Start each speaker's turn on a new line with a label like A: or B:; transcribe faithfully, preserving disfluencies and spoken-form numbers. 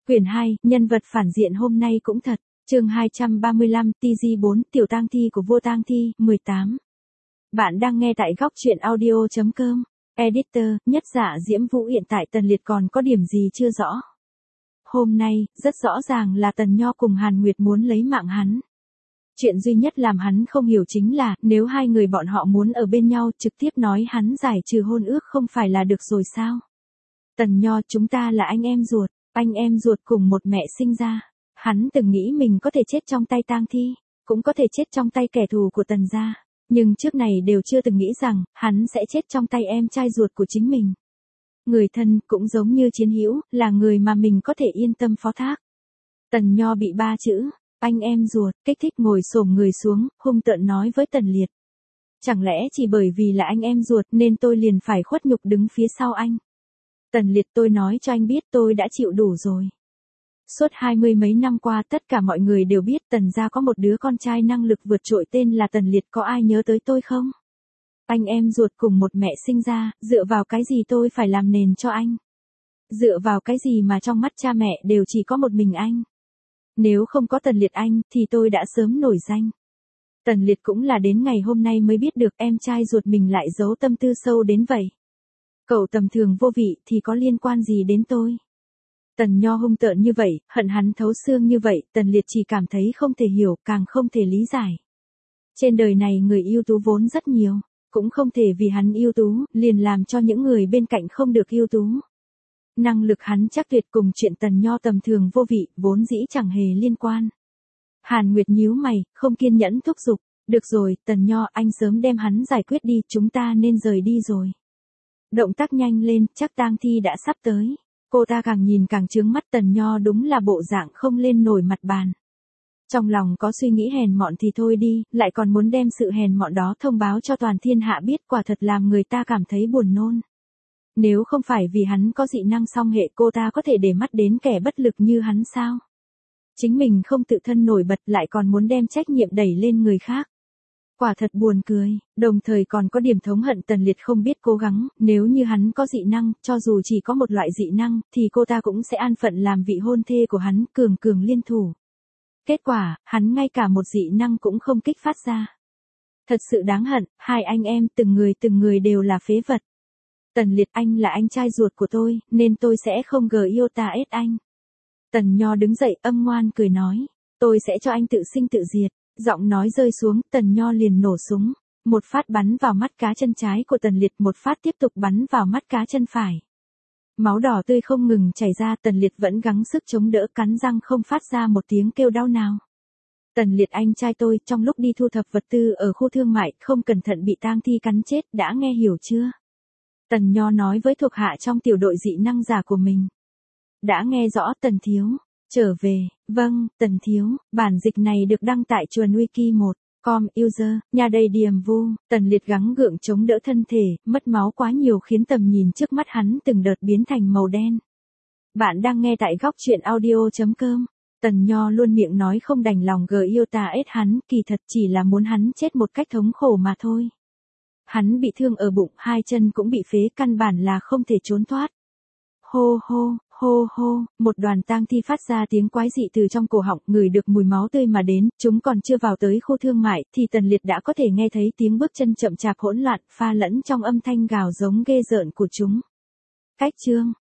A: Quyển hai, nhân vật phản diện hôm nay cũng thật. Chương hai trăm ba mươi lăm, tê giê bốn, tiểu tang thi của vua tang thi, mười tám. Bạn đang nghe tại góc truyện audio chấm com. Editor, nhất dạ Diễm Vũ hiện tại Tần Liệt còn có điểm gì chưa rõ. Hôm nay, rất rõ ràng là Tần Nho cùng Hàn Nguyệt muốn lấy mạng hắn. Chuyện duy nhất làm hắn không hiểu chính là, nếu hai người bọn họ muốn ở bên nhau trực tiếp nói hắn giải trừ hôn ước không phải là được rồi sao? Tần Nho, chúng ta là anh em ruột, anh em ruột cùng một mẹ sinh ra. Hắn từng nghĩ mình có thể chết trong tay tang thi, cũng có thể chết trong tay kẻ thù của Tần gia. Nhưng trước này đều chưa từng nghĩ rằng, hắn sẽ chết trong tay em trai ruột của chính mình. Người thân cũng giống như chiến hữu, là người mà mình có thể yên tâm phó thác. Tần Nho bị ba chữ, anh em ruột, kích thích ngồi xổm người xuống, hung tợn nói với Tần Liệt. Chẳng lẽ chỉ bởi vì là anh em ruột nên tôi liền phải khuất nhục đứng phía sau anh? Tần Liệt, tôi nói cho anh biết tôi đã chịu đủ rồi. Suốt hai mươi mấy năm qua tất cả mọi người đều biết Tần gia có một đứa con trai năng lực vượt trội tên là Tần Liệt, có ai nhớ tới tôi không? Anh em ruột cùng một mẹ sinh ra, dựa vào cái gì tôi phải làm nền cho anh? Dựa vào cái gì mà trong mắt cha mẹ đều chỉ có một mình anh? Nếu không có Tần Liệt anh thì tôi đã sớm nổi danh. Tần Liệt cũng là đến ngày hôm nay mới biết được em trai ruột mình lại giấu tâm tư sâu đến vậy. Cậu tầm thường vô vị thì có liên quan gì đến tôi? Tần Nho hung tợn như vậy, hận hắn thấu xương như vậy, Tần Liệt chỉ cảm thấy không thể hiểu, càng không thể lý giải. Trên đời này người ưu tú vốn rất nhiều, cũng không thể vì hắn ưu tú, liền làm cho những người bên cạnh không được ưu tú. Năng lực hắn chắc tuyệt cùng chuyện Tần Nho tầm thường vô vị, vốn dĩ chẳng hề liên quan. Hàn Nguyệt nhíu mày, không kiên nhẫn thúc giục, được rồi, Tần Nho, anh sớm đem hắn giải quyết đi, chúng ta nên rời đi rồi. Động tác nhanh lên, chắc tang thi đã sắp tới. Cô ta càng nhìn càng chướng mắt, Tần Nho đúng là bộ dạng không lên nổi mặt bàn. Trong lòng có suy nghĩ hèn mọn thì thôi đi, lại còn muốn đem sự hèn mọn đó thông báo cho toàn thiên hạ biết, quả thật làm người ta cảm thấy buồn nôn. Nếu không phải vì hắn có dị năng song hệ, cô ta có thể để mắt đến kẻ bất lực như hắn sao? Chính mình không tự thân nổi bật lại còn muốn đem trách nhiệm đẩy lên người khác. Quả thật buồn cười, đồng thời còn có điểm thống hận Tần Liệt không biết cố gắng, nếu như hắn có dị năng, cho dù chỉ có một loại dị năng, thì cô ta cũng sẽ an phận làm vị hôn thê của hắn, cường cường liên thủ. Kết quả, hắn ngay cả một dị năng cũng không kích phát ra. Thật sự đáng hận, hai anh em từng người từng người đều là phế vật. Tần Liệt, anh là anh trai ruột của tôi, nên tôi sẽ không gờ yêu ta ết anh. Tần Nho đứng dậy âm ngoan cười nói, tôi sẽ cho anh tự sinh tự diệt. Giọng nói rơi xuống, Tần Nho liền nổ súng, một phát bắn vào mắt cá chân trái của Tần Liệt, một phát tiếp tục bắn vào mắt cá chân phải. Máu đỏ tươi không ngừng chảy ra, Tần Liệt vẫn gắng sức chống đỡ, cắn răng không phát ra một tiếng kêu đau nào. Tần Liệt, anh trai tôi, trong lúc đi thu thập vật tư ở khu thương mại, không cẩn thận bị tang thi cắn chết, đã nghe hiểu chưa? Tần Nho nói với thuộc hạ trong tiểu đội dị năng giả của mình. Đã nghe rõ, Tần thiếu. Trở về, vâng, Tần thiếu, bản dịch này được đăng tại chuồn wiki một chấm com, user, nhà đầy điềm vu. Tần Liệt gắng gượng chống đỡ thân thể, mất máu quá nhiều khiến tầm nhìn trước mắt hắn từng đợt biến thành màu đen. Bạn đang nghe tại góc truyện audio chấm com. Tần Nho luôn miệng nói không đành lòng gờ yêu ta ết hắn, kỳ thật chỉ là muốn hắn chết một cách thống khổ mà thôi. Hắn bị thương ở bụng, hai chân cũng bị phế, căn bản là không thể trốn thoát. Hô hô. Hô hô, một đoàn tang thi phát ra tiếng quái dị từ trong cổ họng, ngửi được mùi máu tươi mà đến, chúng còn chưa vào tới khu thương mại, thì Tần Liệt đã có thể nghe thấy tiếng bước chân chậm chạp hỗn loạn, pha lẫn trong âm thanh gào giống ghê rợn của chúng. Cách chương,